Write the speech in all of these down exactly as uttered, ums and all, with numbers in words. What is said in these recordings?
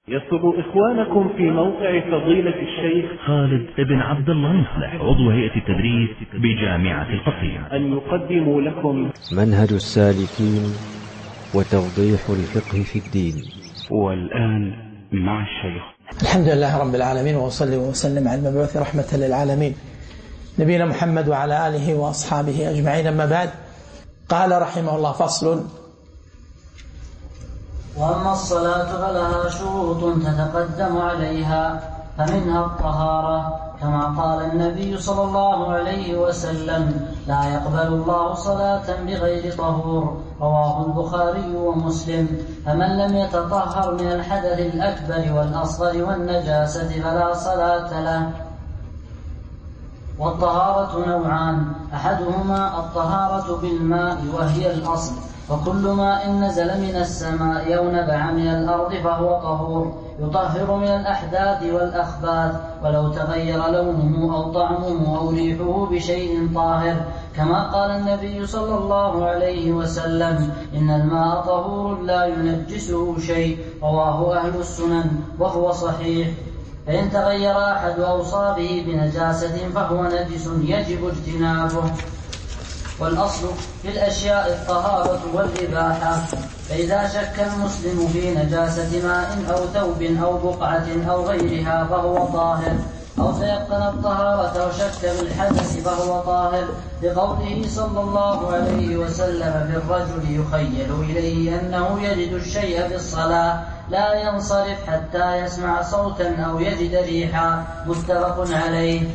يسر إخوانكم في موقع فضيلة الشيخ خالد بن عبد الله المصلح عضو هيئة التدريس بجامعة القصيم أن يقدموا لكم منهج السالكين وتوضيح الفقه في الدين. والآن مع الشيخ. الحمد لله رب العالمين، وأصلي وسلم على المبعوث رحمة للعالمين نبينا محمد وعلى آله وأصحابه أجمعين. أما بعد، قال رحمه الله: فصل. وأما الصلاة فلها شروط تتقدم عليها، فمنها الطهارة، كما قال النبي صلى الله عليه وسلم: لا يقبل الله صلاة بغير طهور، رواه البخاري ومسلم. فمن لم يتطهر من الحدث الأكبر والأصغر والنجاسة فلا صلاة له. والطهارة نوعان: أحدهما الطهارة بالماء وهي الأصل، وكل ماء نزل من السماء أو نبع من الأرض فهو طهور، يطهر من الأحداث والأخباث، ولو تغير لونه أو طعمه أو ريحه بشيء طاهر، كما قال النبي صلى الله عليه وسلم: إن الماء طهور لا ينجسه شيء، رواه أهل السنن وهو صحيح. فإن تغير أحد أوصافه بنجاسة فهو نجس يجب اجتنابه. والأصل في الأشياء الطهارة والإباحة، فإذا شك المسلم في نجاسة ماء أو ثوب أو بقعة أو غيرها فهو طاهر، أو تيقن الطهارة وشك بالحدث فهو طاهر، لقوله صلى الله عليه وسلم في الرجل يخيل إليه أنه يجد الشيء في الصلاة لا ينصرف حتى يسمع صوتا أو يجد ريحا، متفق عليه.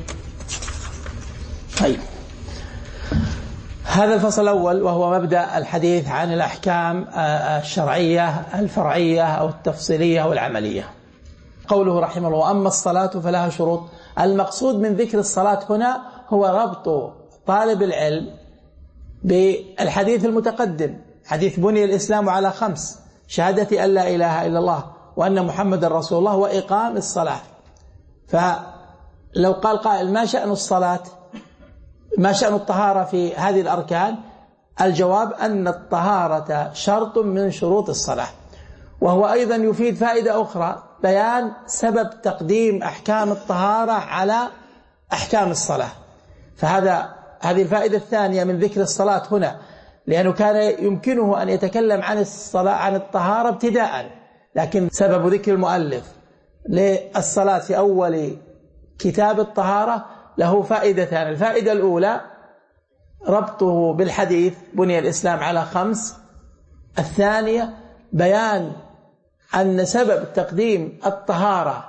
طيب، هذا الفصل الأول وهو مبدأ الحديث عن الأحكام الشرعية الفرعية أو التفصيلية أو العملية. قوله رحمه الله: وأما الصلاة فلها شروط. المقصود من ذكر الصلاة هنا هو ربط طالب العلم بالحديث المتقدم، حديث بني الإسلام على خمس: شهادة أن لا إله إلا الله وأن محمد رسول الله وإقام الصلاة. فلو قال قائل: ما شأن الصلاة؟ ما شأن الطهارة في هذه الأركان؟ الجواب أن الطهارة شرط من شروط الصلاة. وهو أيضا يفيد فائدة أخرى: بيان سبب تقديم أحكام الطهارة على أحكام الصلاة. فهذا هذه الفائدة الثانية من ذكر الصلاة هنا، لأنه كان يمكنه أن يتكلم عن الصلاة عن الطهارة ابتداء، لكن سبب ذكر المؤلف للصلاة في أول كتاب الطهارة له فائدتان: الفائدة الأولى ربطه بالحديث بني الإسلام على خمس، الثانية بيان أن سبب تقديم الطهارة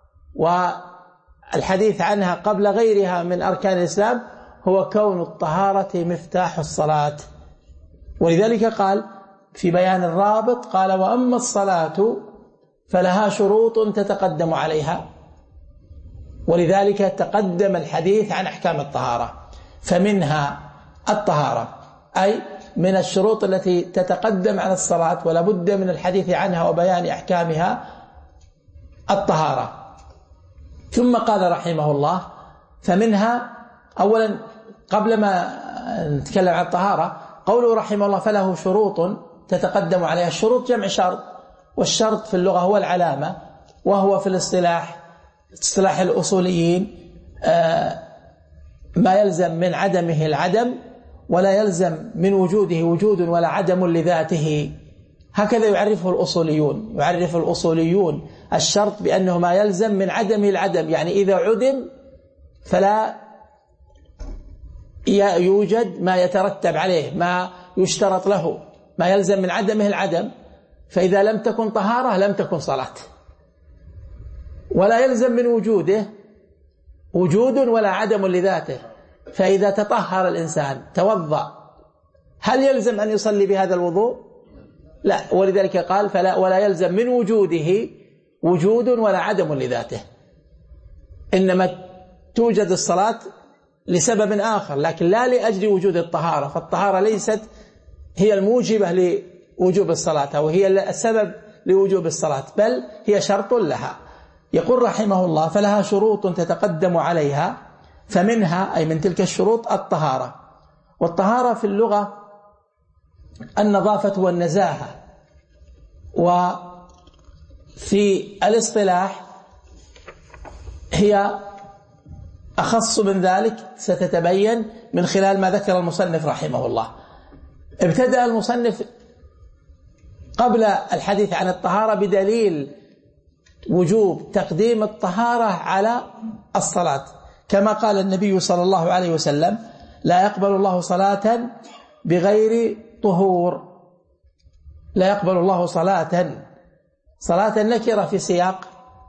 والحديث عنها قبل غيرها من أركان الإسلام هو كون الطهارة مفتاح الصلاة. ولذلك قال في بيان الرابط، قال: وأما الصلاة فلها شروط تتقدم عليها. ولذلك تقدم الحديث عن أحكام الطهارة، فمنها الطهارة، أي من الشروط التي تتقدم على الصلاة ولا بد من الحديث عنها وبيان أحكامها الطهارة. ثم قال رحمه الله: فمنها، أولا قبل ما نتكلم عن الطهارة، قوله رحمه الله: فله شروط تتقدم عليها. الشروط جمع شرط، والشرط في اللغة هو العلامة، وهو في الاصطلاح اصطلاح الأصوليين ما يلزم من عدمه العدم، ولا يلزم من وجوده وجود ولا عدم لذاته. هكذا يعرفه الأصوليون. يعرف الأصوليون الشرط بأنه ما يلزم من عدمه العدم، يعني إذا عدم فلا يوجد ما يترتب عليه، ما يشترط له، ما يلزم من عدمه العدم. فإذا لم تكن طهارة لم تكن صلاة. ولا يلزم من وجوده وجود ولا عدم لذاته، فإذا تطهر الإنسان توضأ هل يلزم أن يصلي بهذا الوضوء؟ لا. ولذلك قال: فلا ولا يلزم من وجوده وجود ولا عدم لذاته، إنما توجد الصلاة لسبب آخر، لكن لا لأجل وجود الطهارة. فالطهارة ليست هي الموجبة لوجوب الصلاة أو هي السبب لوجوب الصلاة، بل هي شرط لها. يقول رحمه الله: فلها شروط تتقدم عليها، فمنها أي من تلك الشروط الطهارة. والطهارة في اللغة النظافة والنزاهة، في الاصطلاح هي أخص من ذلك، ستتبين من خلال ما ذكر المصنف رحمه الله. ابتدأ المصنف قبل الحديث عن الطهارة بدليل وجوب تقديم الطهارة على الصلاة، كما قال النبي صلى الله عليه وسلم: لا يقبل الله صلاة بغير طهور. لا يقبل الله صلاة، صلاة نكرة في سياق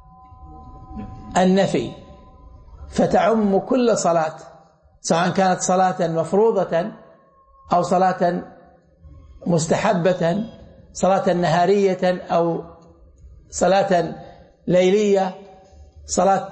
النفي، فتعم كل صلاة، سواء كانت صلاة مفروضة أو صلاة مستحبة، صلاة نهارية أو صلاة ليلية، صلاة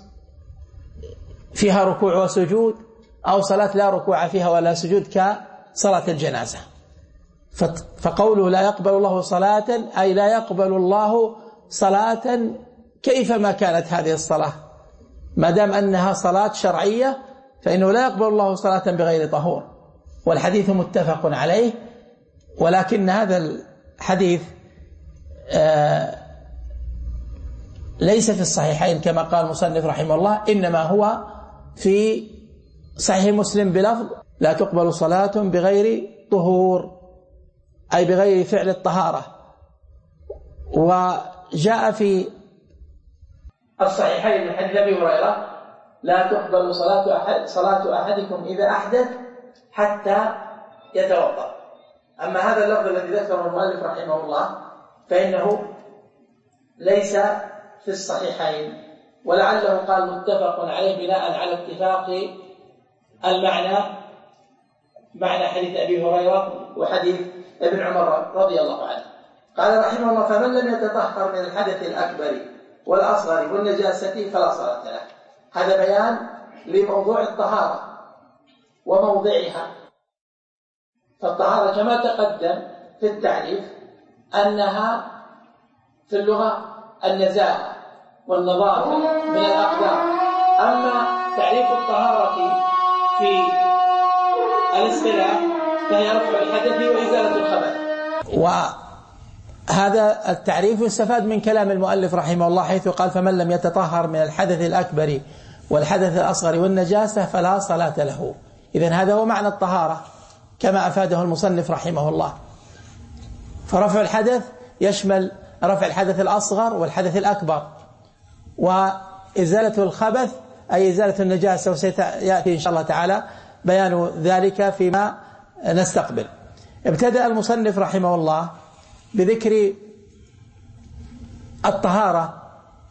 فيها ركوع وسجود أو صلاة لا ركوع فيها ولا سجود كصلاة الجنازة. فقوله لا يقبل الله صلاة أي لا يقبل الله صلاة كيفما كانت هذه الصلاة، ما دام أنها صلاة شرعية فإنه لا يقبل الله صلاة بغير طهور. والحديث متفق عليه، ولكن هذا الحديث آه ليس في الصحيحين كما قال المصنف رحمه الله، إنما هو في صحيح مسلم بلفظ: لا تقبل صلاة بغير طهور، أي بغير فعل الطهارة. وجاء في الصحيحين من حديث أبي هريرة: لا تقبل صلاة أحد صلاة أحدكم إذا أحدث حتى يتوضأ. أما هذا اللفظ الذي ذكره المؤلف رحمه الله فإنه ليس في الصحيحين، ولعله قال متفق عليه بناء على اتفاق المعنى معنى حديث أبي هريرة وحديث ابن عمر رضي الله عنه. قال رحمه الله: فمن لم يتطهر من الحدث الأكبر والأصغر والنجاسة فلا صلاة له. هذا بيان لموضوع الطهارة وموضعها. فالطهارة كما تقدم في التعريف أنها في اللغة النزاهة والنظافة من الأقدار. أما تعريف الطهارة في الاصطلاح فهي رفع الحدث وإزالة الخبث. وهذا التعريف يستفاد من كلام المؤلف رحمه الله حيث قال: فمن لم يتطهر من الحدث الأكبر والحدث الأصغر والنجاسة فلا صلاة له. إذن هذا هو معنى الطهارة كما أفاده المصنف رحمه الله. فرفع الحدث يشمل رفع الحدث الأصغر والحدث الأكبر، وإزالة الخبث أي إزالة النجاسة، وسيأتي إن شاء الله تعالى بيان ذلك فيما نستقبل. ابتدأ المصنف رحمه الله بذكر الطهارة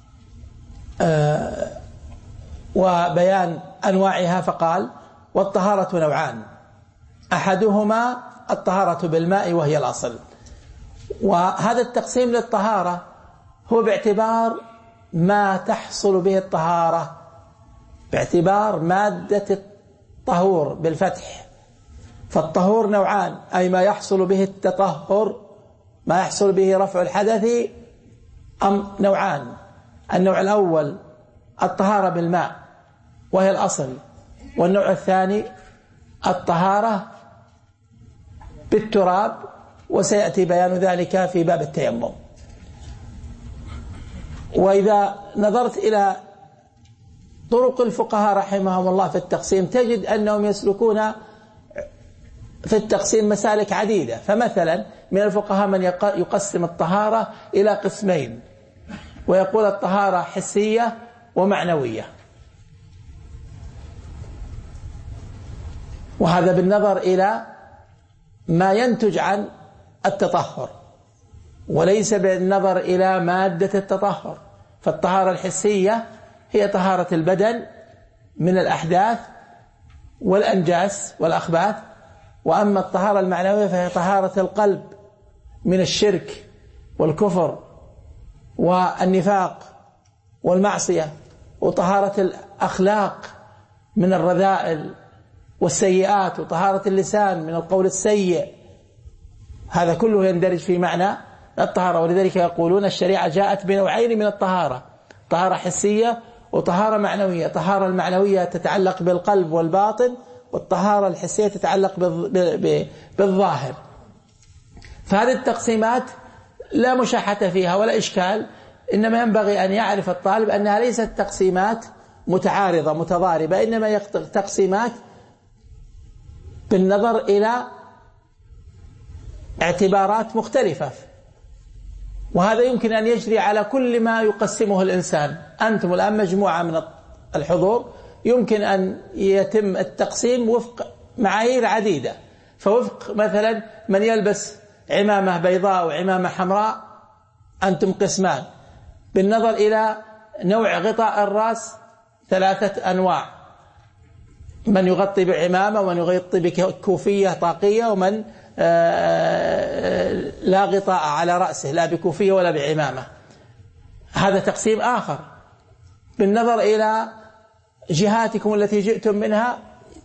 وبيان أنواعها، فقال: والطهارة نوعان، أحدهما الطهارة بالماء وهي الأصل. وهذا التقسيم للطهارة هو باعتبار ما تحصل به الطهارة، باعتبار مادة الطهور بالفتح. فالطهور نوعان، أي ما يحصل به التطهر، ما يحصل به رفع الحدث، أم نوعان: النوع الأول الطهارة بالماء وهي الأصل، والنوع الثاني الطهارة بالتراب، وسيأتي بيان ذلك في باب التيمم. وإذا نظرت إلى طرق الفقهاء رحمهم الله في التقسيم تجد أنهم يسلكون في التقسيم مسالك عديدة. فمثلا من الفقهاء من يقسم الطهارة إلى قسمين، ويقول الطهارة حسية ومعنوية، وهذا بالنظر إلى ما ينتج عن التطهر وليس بالنظر إلى مادة التطهر. فالطهارة الحسية هي طهارة البدن من الأحداث والأنجاس والأخباث، وأما الطهارة المعنوية فهي طهارة القلب من الشرك والكفر والنفاق والمعصية، وطهارة الأخلاق من الرذائل والسيئات، وطهارة اللسان من القول السيء. هذا كله يندرج في معنى الطهارة. ولذلك يقولون الشريعة جاءت بنوعين من الطهارة: طهارة حسية وطهارة معنوية. طهارة المعنوية تتعلق بالقلب والباطن، والطهارة الحسية تتعلق بالظاهر. فهذه التقسيمات لا مشاحة فيها ولا إشكال إنما ينبغي أن يعرف الطالب أنها ليست تقسيمات متعارضة متضاربة، إنما تقسيمات بالنظر إلى اعتبارات مختلفة، وهذا يمكن أن يجري على كل ما يقسمه الإنسان. أنتم الآن مجموعة من الحضور، يمكن أن يتم التقسيم وفق معايير عديدة، فوفق مثلا من يلبس عمامة بيضاء وعمامة حمراء أنتم قسمان، بالنظر إلى نوع غطاء الرأس ثلاثة أنواع، من يغطي بعمامة ومن يغطي بكوفية طاقية، ومن لا غطاء على رأسه لا بكوفية ولا بعمامة. هذا تقسيم آخر. بالنظر إلى جهاتكم التي جئتم منها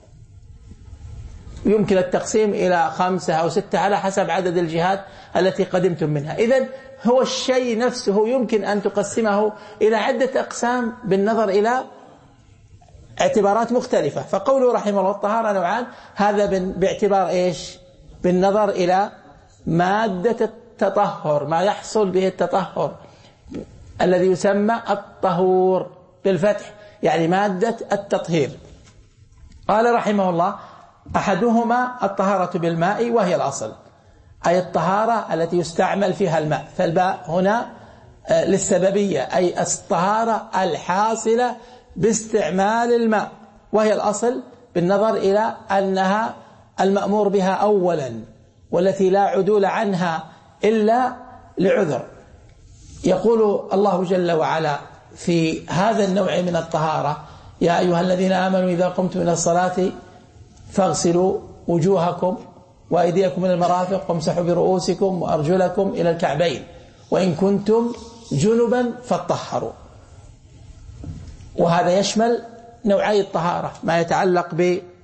يمكن التقسيم إلى خمسة أو ستة على حسب عدد الجهات التي قدمتم منها. إذن هو الشيء نفسه يمكن أن تقسمه إلى عدة أقسام بالنظر إلى اعتبارات مختلفة. فقوله رحمه الله الطهارة نوعان، هذا باعتبار إيش؟ بالنظر إلى مادة التطهر، ما يحصل به التطهر الذي يسمى الطهور بالفتح، يعني مادة التطهير. قال رحمه الله: أحدهما الطهارة بالماء وهي الأصل، أي الطهارة التي يستعمل فيها الماء، فالباء هنا للسببية، أي الطهارة الحاصلة باستعمال الماء، وهي الأصل بالنظر إلى أنها المأمور بها أولا، والتي لا عدول عنها إلا لعذر. يقول الله جل وعلا في هذا النوع من الطهارة: يا أيها الذين آمنوا إذا قمتم إلى الصلاة فاغسلوا وجوهكم وأيديكم إلى المرافق وامسحوا برؤوسكم وأرجلكم إلى الكعبين وإن كنتم جنبا فاطهروا. وهذا يشمل نوعي الطهارة، ما يتعلق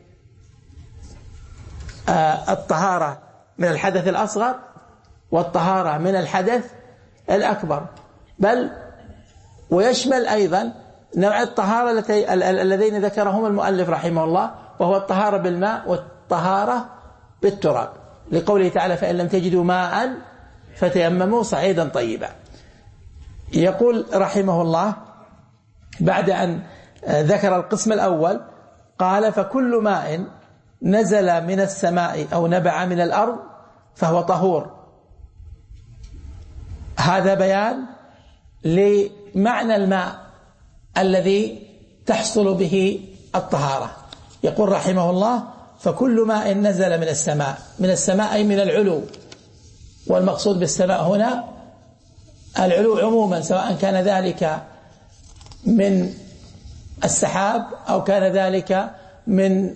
بالطهارة من الحدث الأصغر والطهارة من الحدث الأكبر، بل ويشمل أيضا نوع الطهارة اللذين ذكرهما المؤلف رحمه الله، وهو الطهارة بالماء والطهارة بالتراب، لقوله تعالى: فإن لم تجدوا ماء فتيمموا صعيدا طيبا. يقول رحمه الله بعد أن ذكر القسم الأول قال: فكل ماء نزل من السماء أو نبع من الأرض فهو طهور. هذا بيان لمعنى الماء الذي تحصل به الطهارة. يقول رحمه الله: فكل ماء نزل من السماء، من السماء أي من العلو، والمقصود بالسماء هنا العلو عموما، سواء كان ذلك من السحاب أو كان ذلك من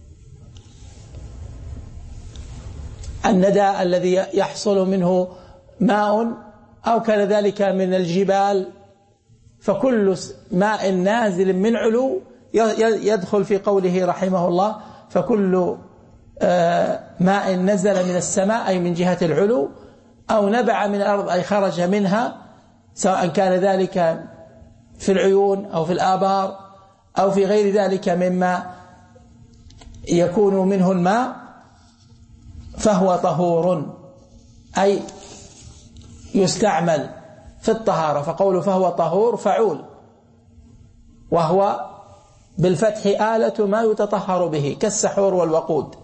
الندى الذي يحصل منه ماء أو كان ذلك من الجبال. فكل ماء نازل من علو يدخل في قوله رحمه الله: فكل ماء نزل من السماء أي من جهة العلو، أو نبع من الأرض أي خرج منها، سواء كان ذلك في العيون أو في الآبار أو في غير ذلك مما يكون منه الماء، فهو طهور أي يستعمل في الطهارة. فقوله فهو طهور فعول، وهو بالفتح آلة ما يتطهر به كالسحور والوقود.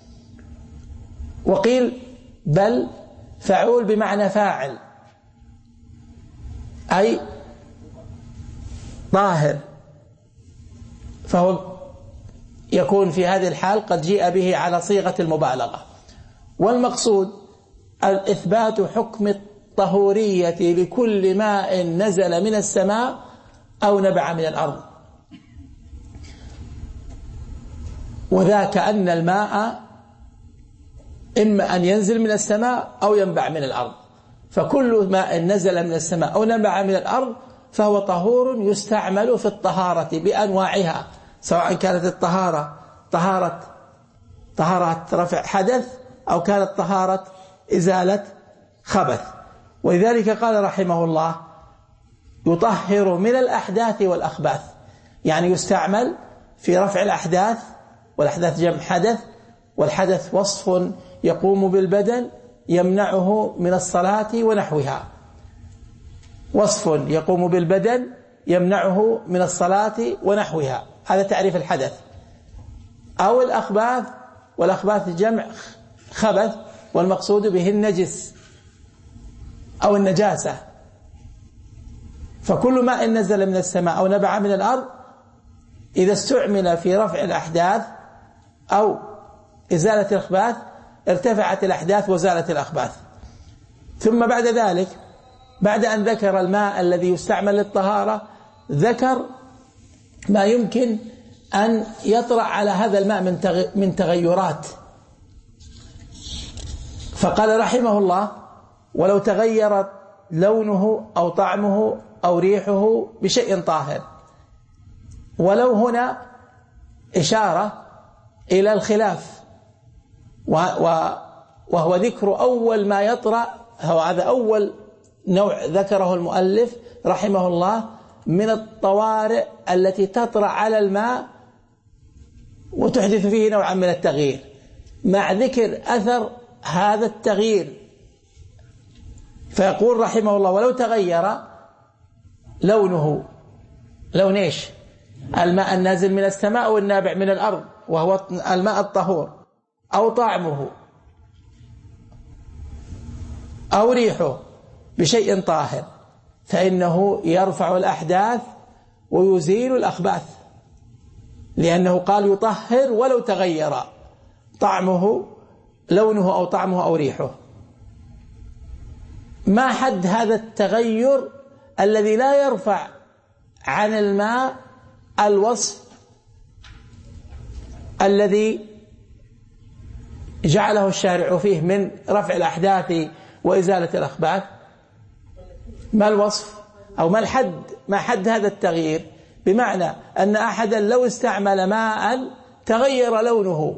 وقيل بل فعول بمعنى فاعل، أي طاهر، فهو يكون في هذه الحال قد جيء به على صيغة المبالغة. والمقصود الإثبات حكم الطهورية لكل ماء نزل من السماء أو نبع من الأرض، وذاك أن الماء إما أن ينزل من السماء أو ينبع من الأرض، فكل ماء نزل من السماء أو نبع من الأرض فهو طهور يستعمل في الطهارة بأنواعها، سواء كانت الطهارة طهارة طهارة رفع حدث أو كانت طهارة إزالة خبث. ولذلك قال رحمه الله: يطهر من الأحداث والأخباث، يعني يستعمل في رفع الأحداث، والأحداث جمع حدث، والحدث وصف يقوم بالبدن يمنعه من الصلاة ونحوها. وصف يقوم بالبدن يمنعه من الصلاة ونحوها، هذا تعريف الحدث. أو الأخباث، والأخباث جمع خبث والمقصود به النجس أو النجاسة. فكل ماء نزل من السماء أو نبع من الأرض إذا استعمل في رفع الأحداث أو إزالة الأخباث ارتفعت الأحداث وزالت الأخباث. ثم بعد ذلك، بعد أن ذكر الماء الذي يستعمل للطهارة، ذكر ما يمكن أن يطرأ على هذا الماء من تغيرات. فقال رحمه الله: ولو تغير لونه أو طعمه أو ريحه بشيء طاهر. ولو هنا إشارة إلى الخلاف، وهو ذكر أول ما يطرأ، هذا أول نوع ذكره المؤلف رحمه الله من الطوارئ التي تطرأ على الماء وتحدث فيه نوعا من التغيير، مع ذكر أثر هذا التغيير. فيقول رحمه الله: ولو تغير لونه، لون ايش؟ الماء النازل من السماء والنابع من الأرض وهو الماء الطهور، أو طعمه أو ريحه بشيء طاهر، فإنه يرفع الأحداث ويزيل الأخباث، لأنه قال يطهر ولو تغير طعمه، لونه أو طعمه أو ريحه. ما حد هذا التغير الذي لا يرفع عن الماء الوصف الذي جعله الشارع فيه من رفع الأحداث وإزالة الأخباث؟ ما الوصف أو ما الحد؟ ما حد هذا التغيير؟ بمعنى أن أحدا لو استعمل ماء تغير لونه،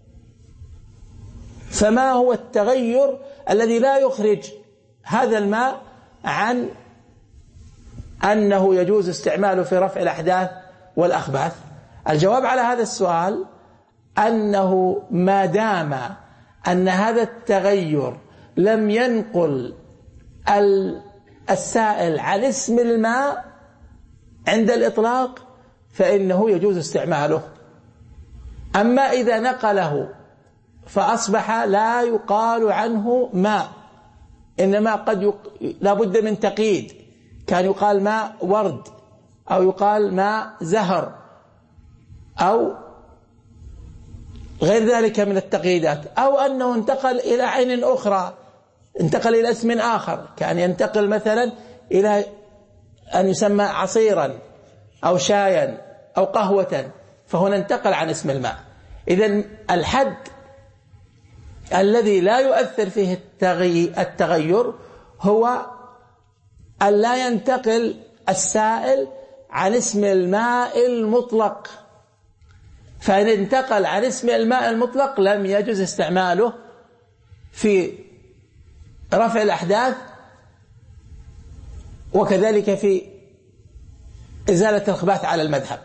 فما هو التغير الذي لا يخرج هذا الماء عن أنه يجوز استعماله في رفع الأحداث والأخباث؟ الجواب على هذا السؤال أنه ما دام أن هذا التغير لم ينقل السائل عن اسم الماء عند الإطلاق فإنه يجوز استعماله. أما إذا نقله فأصبح لا يقال عنه ماء، إنما قد يق... لا بد من تقييد، كان يقال ماء ورد أو يقال ماء زهر أو غير ذلك من التقييدات، أو أنه انتقل إلى عين أخرى، انتقل إلى اسم آخر، كان ينتقل مثلا إلى أن يسمى عصيرا أو شايا أو قهوة، فهنا انتقل عن اسم الماء. إذن الحد الذي لا يؤثر فيه التغير هو أن لا ينتقل السائل عن اسم الماء المطلق، فإن انتقل عن اسم الماء المطلق لم يجوز استعماله في رفع الأحداث وكذلك في إزالة الأخباث على المذهب.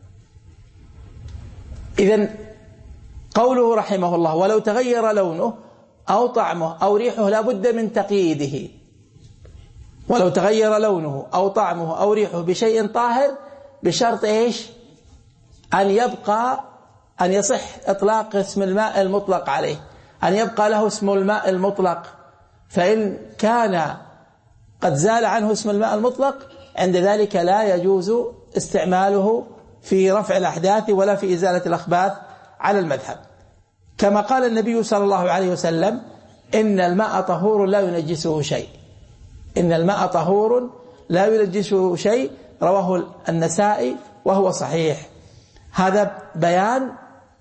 إذن قوله رحمه الله: ولو تغير لونه أو طعمه أو ريحه لا بد من تقييده. ولو تغير لونه أو طعمه أو ريحه بشيء طاهر بشرط إيش؟ أن يبقى أن يصح إطلاق اسم الماء المطلق عليه، أن يبقى له اسم الماء المطلق. فإن كان قد زال عنه اسم الماء المطلق عند ذلك لا يجوز استعماله في رفع الأحداث ولا في إزالة الأخباث على المذهب، كما قال النبي صلى الله عليه وسلم: إن الماء طهور لا ينجسه شيء. إن الماء طهور لا ينجسه شيء، رواه النسائي وهو صحيح. هذا بيان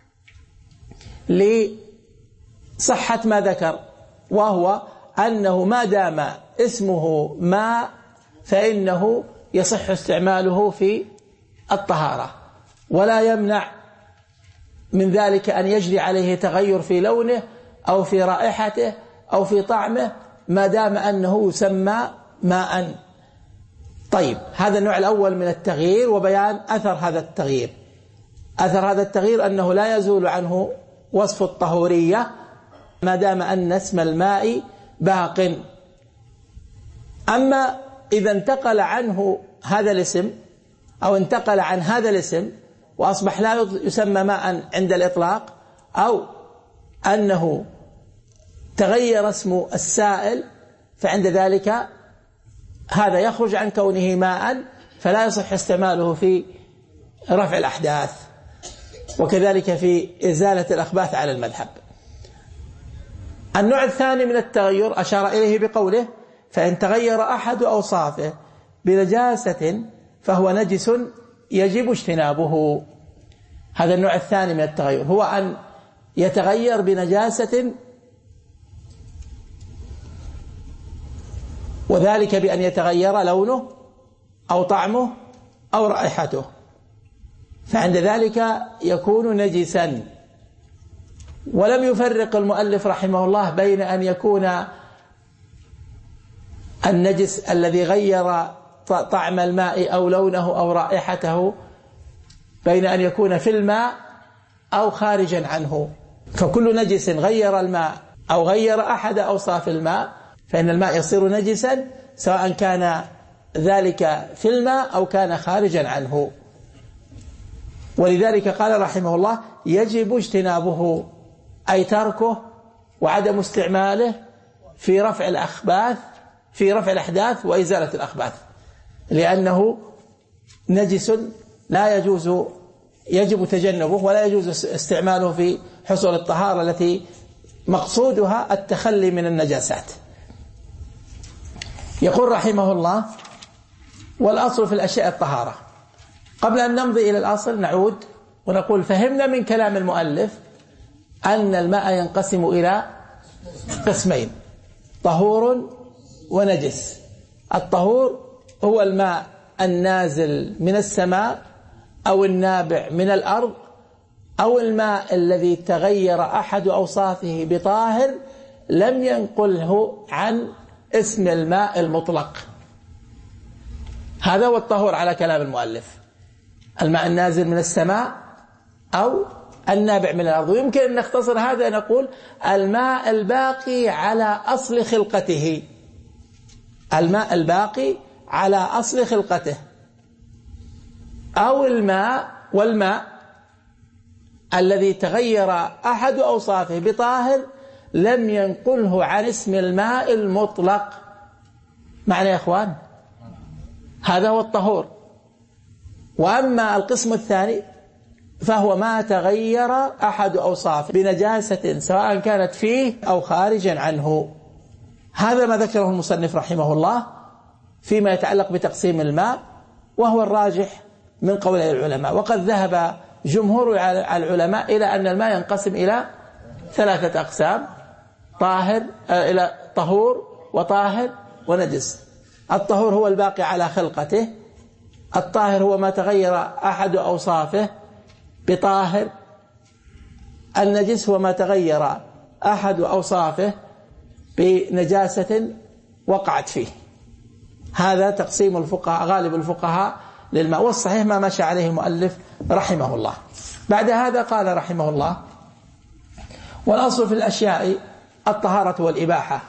لصحة ما ذكر، وهو أنه ما دام اسمه ماء فإنه يصح استعماله في الطهارة، ولا يمنع من ذلك أن يجري عليه تغير في لونه أو في رائحته أو في طعمه ما دام أنه يسمى ماء. طيب، هذا النوع الأول من التغيير وبيان أثر هذا التغيير. أثر هذا التغيير أنه لا يزول عنه وصف الطهورية ما دام أن اسم الماء باق. أما إذا انتقل عنه هذا الاسم أو انتقل عن هذا الاسم وأصبح لا يسمى ماء عند الإطلاق، أو أنه تغير اسم السائل، فعند ذلك هذا يخرج عن كونه ماء، فلا يصح استعماله في رفع الأحداث، وكذلك في إزالة الأخباث على المذهب. النوع الثاني من التغير أشار إليه بقوله: فإن تغير أحد أوصافه بنجاسة فهو نجس يجب اجتنابه. هذا النوع الثاني من التغير، هو أن يتغير بنجاسة، وذلك بأن يتغير لونه أو طعمه أو رائحته، فعند ذلك يكون نجسا. ولم يفرق المؤلف رحمه الله بين أن يكون النجس الذي غير طعم الماء أو لونه أو رائحته بين أن يكون في الماء أو خارجا عنه، فكل نجس غير الماء أو غير أحد أوصاف الماء فإن الماء يصير نجسا، سواء كان ذلك في الماء أو كان خارجا عنه. ولذلك قال رحمه الله: يجب اجتنابه، أي تركه وعدم استعماله في رفع الأخباث في رفع الأحداث وإزالة الأخباث، لأنه نجس لا يجوز يجب تجنبه ولا يجوز استعماله في حصول الطهارة التي مقصودها التخلي من النجاسات. يقول رحمه الله: والأصل في الأشياء الطهارة. قبل أن نمضي إلى الأصل نعود ونقول: فهمنا من كلام المؤلف أن الماء ينقسم إلى قسمين: طهور ونجس. الطهور هو الماء النازل من السماء أو النابع من الأرض، أو الماء الذي تغير أحد أوصافه بطاهر لم ينقله عن اسم الماء المطلق. هذا هو الطهور على كلام المؤلف: الماء النازل من السماء أو النابع من الأرض. ويمكن أن نختصر هذا نقول: الماء الباقي على أصل خلقته، الماء الباقي على أصل خلقته، أو الماء والماء الذي تغير أحد أوصافه بطاهر لم ينقله عن اسم الماء المطلق. معنى يا إخوان؟ هذا هو الطهور. وأما القسم الثاني فهو ما تغير أحد أوصافه بنجاسة سواء كانت فيه أو خارجا عنه. هذا ما ذكره المصنف رحمه الله فيما يتعلق بتقسيم الماء، وهو الراجح من قول العلماء. وقد ذهب جمهور العلماء إلى أن الماء ينقسم إلى ثلاثة أقسام: طاهر إلى طهور وطاهر ونجس. الطهور هو الباقي على خلقته، الطاهر هو ما تغير أحد أوصافه بطاهر، النجس هو ما تغير أحد أوصافه بنجاسة وقعت فيه. هذا تقسيم الفقهاء غالب الفقهاء للماء، والصحيح ما مشى عليه المؤلف رحمه الله. بعد هذا قال رحمه الله: والأصل في الأشياء الطهارة والإباحة.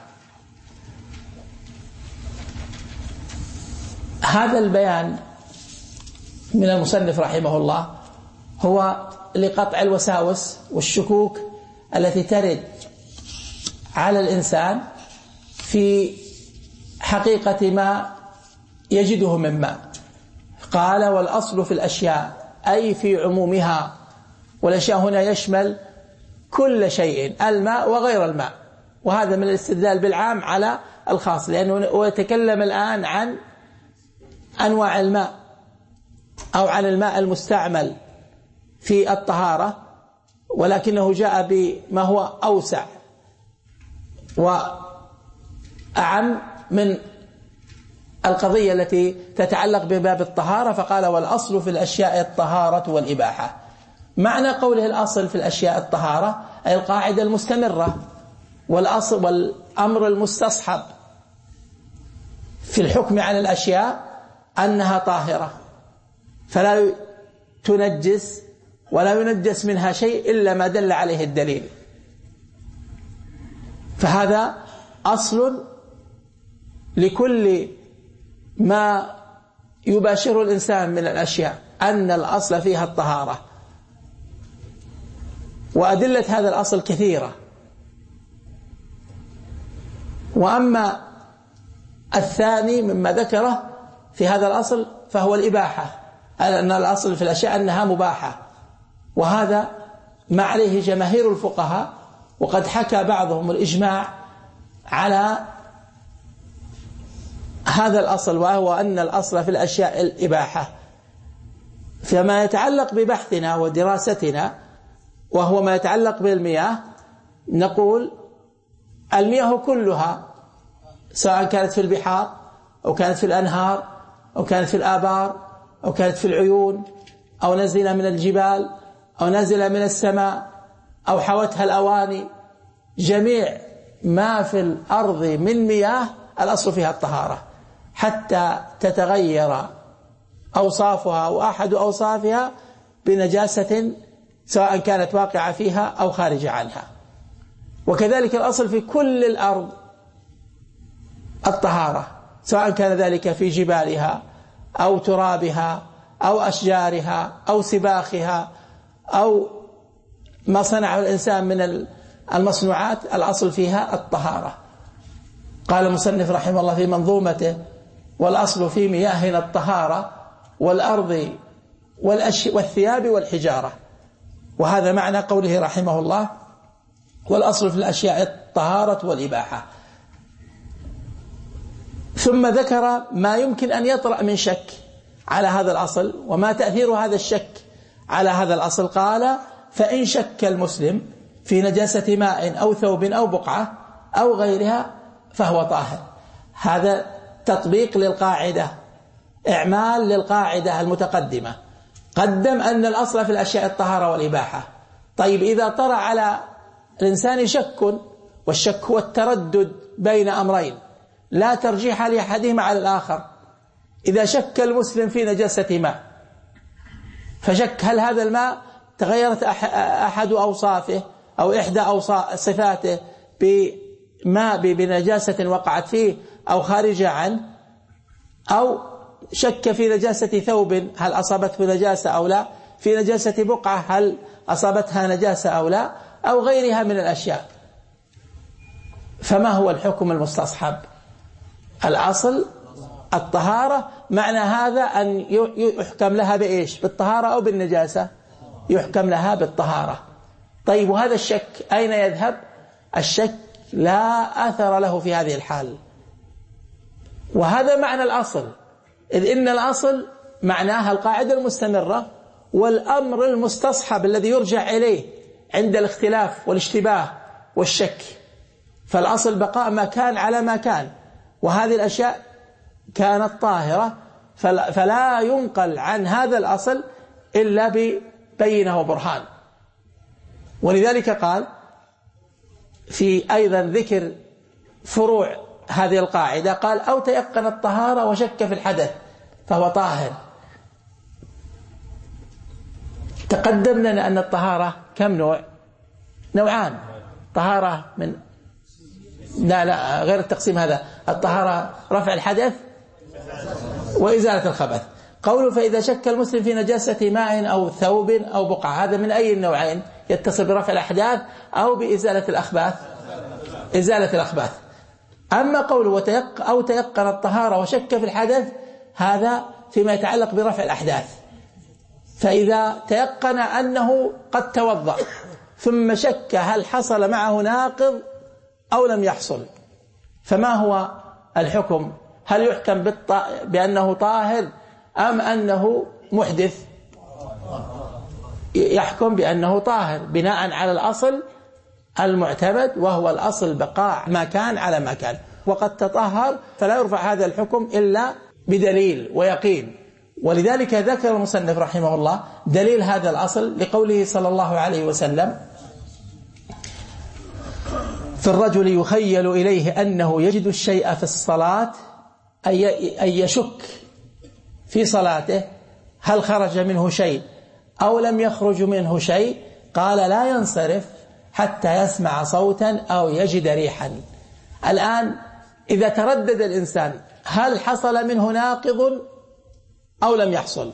هذا البيان من المصنف رحمه الله هو لقطع الوساوس والشكوك التي ترد على الإنسان في حقيقة ما يجده من ماء. قال: والأصل في الأشياء، أي في عمومها، والأشياء هنا يشمل كل شيء، الماء وغير الماء، وهذا من الاستدلال بالعام على الخاص، لأنه يتكلم الآن عن أنواع الماء أو عن الماء المستعمل في الطهارة، ولكنه جاء بما هو أوسع وأعم من القضية التي تتعلق بباب الطهارة، فقال: والأصل في الأشياء الطهارة والإباحة. معنى قوله الأصل في الأشياء الطهارة أي القاعدة المستمرة والأصل والأمر المستصحب في الحكم على الأشياء أنها طاهرة، فلا تنجس ولا ينجس منها شيء إلا ما دل عليه الدليل. فهذا أصل لكل ما يباشر الإنسان من الأشياء أن الأصل فيها الطهارة، وأدلة هذا الأصل كثيرة. وأما الثاني مما ذكره في هذا الأصل فهو الإباحة، أن الأصل في الأشياء أنها مباحة، وهذا ما عليه جماهير الفقهاء، وقد حكى بعضهم الإجماع على هذا الأصل، وهو أن الأصل في الأشياء الإباحة. فيما يتعلق ببحثنا ودراستنا وهو ما يتعلق بالمياه، نقول المياه كلها سواء كانت في البحار أو كانت في الأنهار أو كانت في الآبار أو كانت في العيون أو نزل من الجبال أو نزل من السماء أو حوتها الأواني، جميع ما في الأرض من مياه الأصل فيها الطهارة، حتى تتغير أوصافها وأحد أوصافها بنجاسة سواء كانت واقعة فيها أو خارجة عنها. وكذلك الأصل في كل الأرض الطهارة، سواء كان ذلك في جبالها أو ترابها أو أشجارها أو سباخها أو ما صنعه الإنسان من المصنوعات، الأصل فيها الطهارة. قال المصنف رحمه الله في منظومته: والأصل في مياهنا الطهارة والأرض والثياب والحجارة. وهذا معنى قوله رحمه الله: والأصل في الأشياء الطهارة والإباحة. ثم ذكر ما يمكن أن يطرأ من شك على هذا الأصل وما تأثير هذا الشك على هذا الأصل. قال: فإن شك المسلم في نجاسة ماء أو ثوب أو بقعة أو غيرها فهو طاهر. هذا تطبيق للقاعدة، إعمال للقاعدة المتقدمة. قدم أن الأصل في الأشياء الطهارة والإباحة. طيب، إذا طرأ على الإنسان شك، والشك هو التردد بين أمرين لا ترجيح لأحدهما على الآخر، إذا شك المسلم في نجاسة ماء فشك هل هذا الماء تغيرت أحد أوصافه أو إحدى صفاته بماء بنجاسة وقعت فيه أو خارجة عنه، أو شك في نجاسة ثوب هل أصابته نجاسة أو لا، في نجاسة بقعة هل أصابتها نجاسة أو لا، أو غيرها من الأشياء. فما هو الحكم المستصحب؟ الأصل الطهارة. معنى هذا أن يحكم لها بإيش؟ بالطهارة أو بالنجاسة؟ يحكم لها بالطهارة. طيب، وهذا الشك أين يذهب؟ الشك لا أثر له في هذه الحال، وهذا معنى الأصل، إذ إن الأصل معناها القاعدة المستمرة والأمر المستصحب الذي يرجع إليه عند الاختلاف والاشتباه والشك. فالأصل بقاء ما كان على ما كان، وهذه الأشياء كانت طاهرة، فلا ينقل عن هذا الأصل إلا ببينة وبرهان. ولذلك قال في أيضا ذكر فروع هذه القاعدة، قال: أو تيقن الطهارة وشك في الحدث فهو طاهر. تقدم لنا أن الطهارة كم نوع؟ نوعان: طهارة من لا لا غير التقسيم هذا، الطهارة رفع الحدث وإزالة الخبث. قوله: فإذا شك المسلم في نجاسة ماء أو ثوب أو بقعة، هذا من أي النوعين؟ يتصل برفع الأحداث أو بإزالة الأخباث؟ إزالة الأخباث. أما قوله وتيق أو تيقن الطهارة وشك في الحدث، هذا فيما يتعلق برفع الأحداث. فإذا تيقن أنه قد توضأ ثم شك هل حصل معه ناقض أو لم يحصل، فما هو الحكم؟ هل يحكم بأنه طاهر أم أنه محدث؟ يحكم بأنه طاهر بناء على الأصل المعتمد، وهو الأصل بقاء ما كان على ما كان، وقد تطهر، فلا يرفع هذا الحكم إلا بدليل ويقين. ولذلك ذكر المصنف رحمه الله دليل هذا الأصل لقوله صلى الله عليه وسلم: في الرجل يخيل إليه أنه يجد الشيء في الصلاة، أي يشك في صلاته هل خرج منه شيء أو لم يخرج منه شيء، قال: لا ينصرف حتى يسمع صوتا أو يجد ريحا. الآن إذا تردد الإنسان هل حصل منه ناقض أو لم يحصل،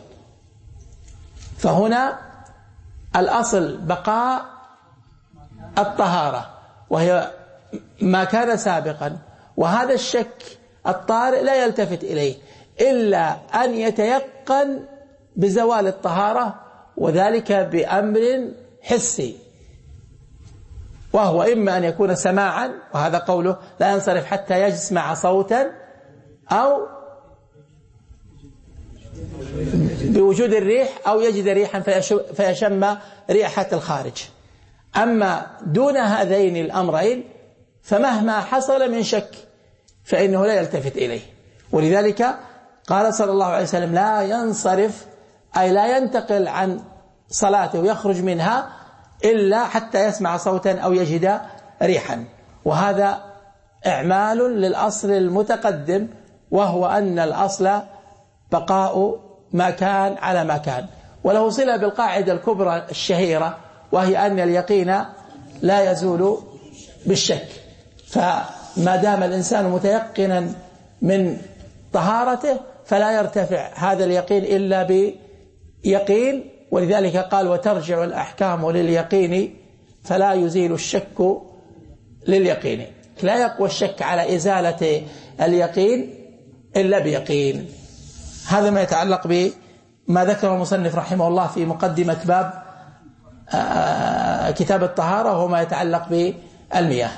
فهنا الأصل بقاء الطهارة وهي ما كان سابقا، وهذا الشك الطارئ لا يلتفت إليه إلا أن يتيقن بزوال الطهارة، وذلك بأمر حسي، وهو إما أن يكون سماعا، وهذا قوله لا ينصرف حتى يسمع صوتا، أو بوجود الريح أو يجد ريحا فيشم ريحة الخارج. أما دون هذين الأمرين فمهما حصل من شك فإنه لا يلتفت إليه. ولذلك قال صلى الله عليه وسلم لا ينصرف، أي لا ينتقل عن صلاته ويخرج منها إلا حتى يسمع صوتا أو يجد ريحا. وهذا إعمال للأصل المتقدم، وهو أن الأصل بقاء ما كان على ما كان، وله صلة بالقاعدة الكبرى الشهيرة، وهي أن اليقين لا يزول بالشك. فما دام الإنسان متيقنا من طهارته فلا يرتفع هذا اليقين إلا بيقين. ولذلك قال وترجع الأحكام لليقين فلا يزيل الشك لليقين. لا يقوى الشك على إزالة اليقين إلا بيقين. هذا ما يتعلق بما ذكر المصنف رحمه الله في مقدمة باب كتاب الطهارة، وهو ما يتعلق بالمياه.